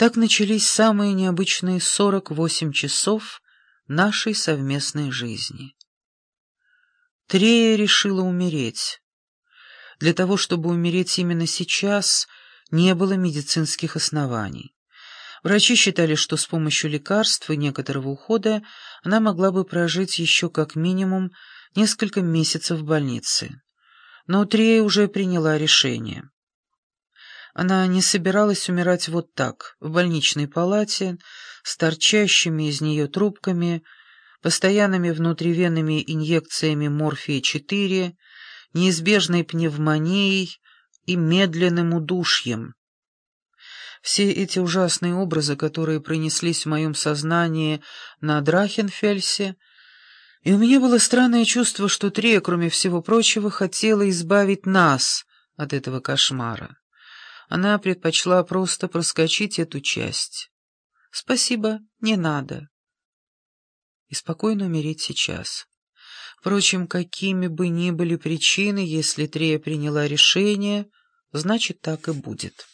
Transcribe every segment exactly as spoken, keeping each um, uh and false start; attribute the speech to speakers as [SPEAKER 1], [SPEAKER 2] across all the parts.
[SPEAKER 1] Так начались самые необычные сорок восемь часов нашей совместной жизни. Трея решила умереть. Для того, чтобы умереть именно сейчас, не было медицинских оснований. Врачи считали, что с помощью лекарств и некоторого ухода она могла бы прожить еще как минимум несколько месяцев в больнице. Но Трея уже приняла решение. Она не собиралась умирать вот так, в больничной палате, с торчащими из нее трубками, постоянными внутривенными инъекциями морфия четыре, неизбежной пневмонией и медленным удушьем. Все эти ужасные образы, которые пронеслись в моем сознании на Драхенфельсе, и у меня было странное чувство, что Трея, кроме всего прочего, хотела избавить нас от этого кошмара. Она предпочла просто проскочить эту часть. Спасибо, не надо. И спокойно умереть сейчас. Впрочем, какими бы ни были причины, если Трея приняла решение, значит, так и будет.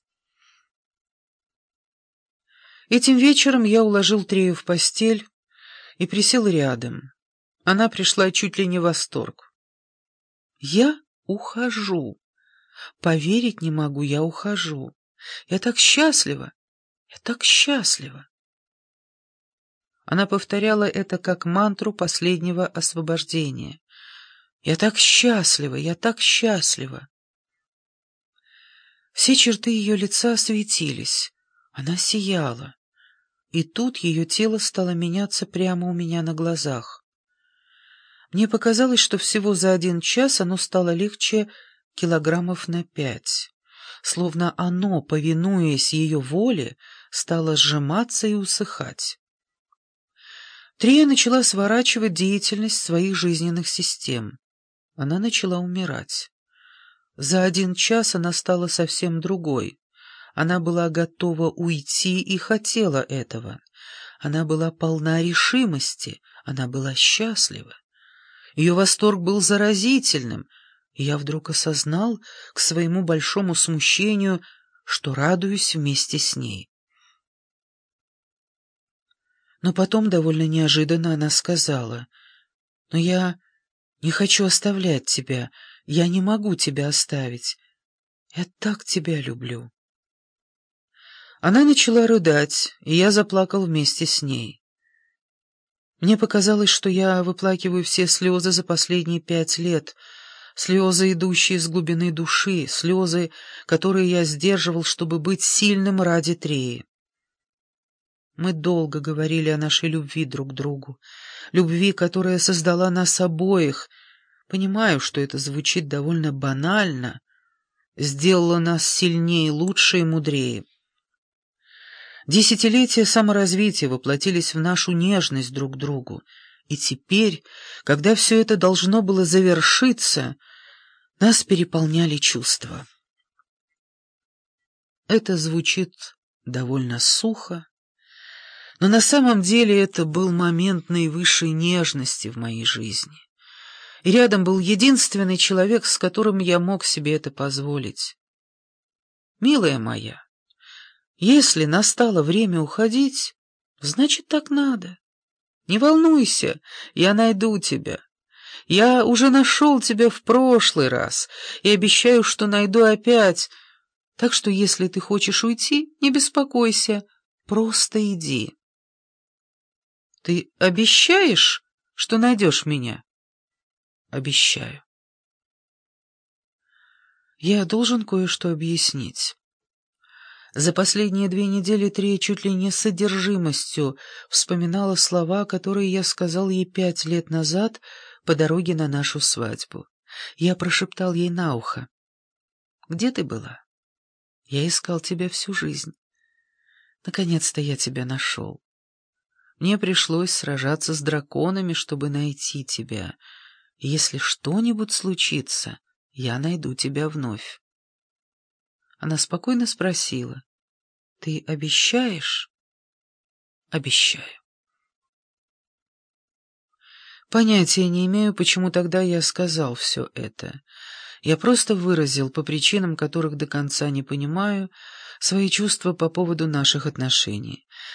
[SPEAKER 1] Этим вечером я уложил Трею в постель и присел рядом. Она пришла чуть ли не в восторг. «Я ухожу. Поверить не могу, я ухожу. Я так счастлива, я так счастлива». Она повторяла это как мантру последнего освобождения. «Я так счастлива, я так счастлива». Все черты ее лица светились, она сияла. И тут ее тело стало меняться прямо у меня на глазах. Мне показалось, что всего за один час оно стало легче килограммов на пять, словно оно, повинуясь ее воле, стало сжиматься и усыхать. Трея начала сворачивать деятельность своих жизненных систем. Она начала умирать. За один час она стала совсем другой. Она была готова уйти и хотела этого. Она была полна решимости, она была счастлива. Ее восторг был заразительным, и я вдруг осознал, к своему большому смущению, что радуюсь вместе с ней. Но потом, довольно неожиданно, она сказала: «Но я не хочу оставлять тебя, я не могу тебя оставить. Я так тебя люблю». Она начала рыдать, и я заплакал вместе с ней. Мне показалось, что я выплакиваю все слезы за последние пять лет, слезы, идущие из глубины души, слезы, которые я сдерживал, чтобы быть сильным ради Треи. Мы долго говорили о нашей любви друг к другу, любви, которая создала нас обоих. Понимаю, что это звучит довольно банально, сделала нас сильнее, лучше и мудрее. Десятилетия саморазвития воплотились в нашу нежность друг к другу, и теперь, когда все это должно было завершиться, нас переполняли чувства. Это звучит довольно сухо, но на самом деле это был момент наивысшей нежности в моей жизни, и рядом был единственный человек, с которым я мог себе это позволить. Милая моя, если настало время уходить, значит, так надо. Не волнуйся, я найду тебя. Я уже нашел тебя в прошлый раз и обещаю, что найду опять. Так что, если ты хочешь уйти, не беспокойся, просто иди. Ты обещаешь, что найдешь меня? Обещаю. Я должен кое-что объяснить. За последние две недели Трея чуть ли не с содержимостью вспоминала слова, которые я сказал ей пять лет назад по дороге на нашу свадьбу. Я прошептал ей на ухо: «Где ты была? Я искал тебя всю жизнь. Наконец-то я тебя нашел. Мне пришлось сражаться с драконами, чтобы найти тебя. И если что-нибудь случится, я найду тебя вновь». Она спокойно спросила: «Ты обещаешь?» «Обещаю». Понятия не имею, почему тогда я сказал все это. Я просто выразил, по причинам которых до конца не понимаю, свои чувства по поводу наших отношений.